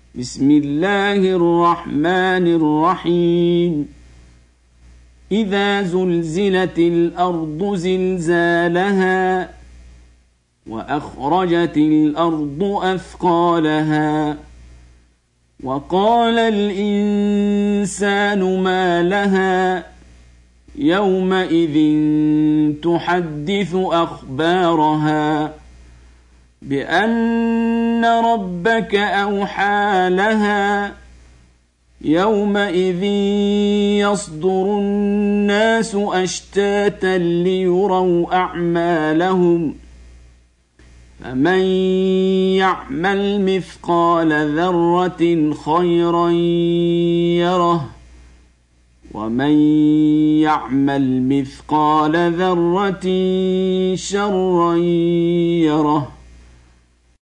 بسم الله الرحمن الرحيم إذا زلزلت الأرض زلزالها وأخرجت الأرض أثقالها وقال الإنسان ما لها يومئذ تحدث أخبارها بأن ربك أوحى لها يومئذ يصدر الناس أشتاتا ليروا أعمالهم فمن يعمل مثقال ذرة خيرا يره ومن يعمل مثقال ذرة شرا يره.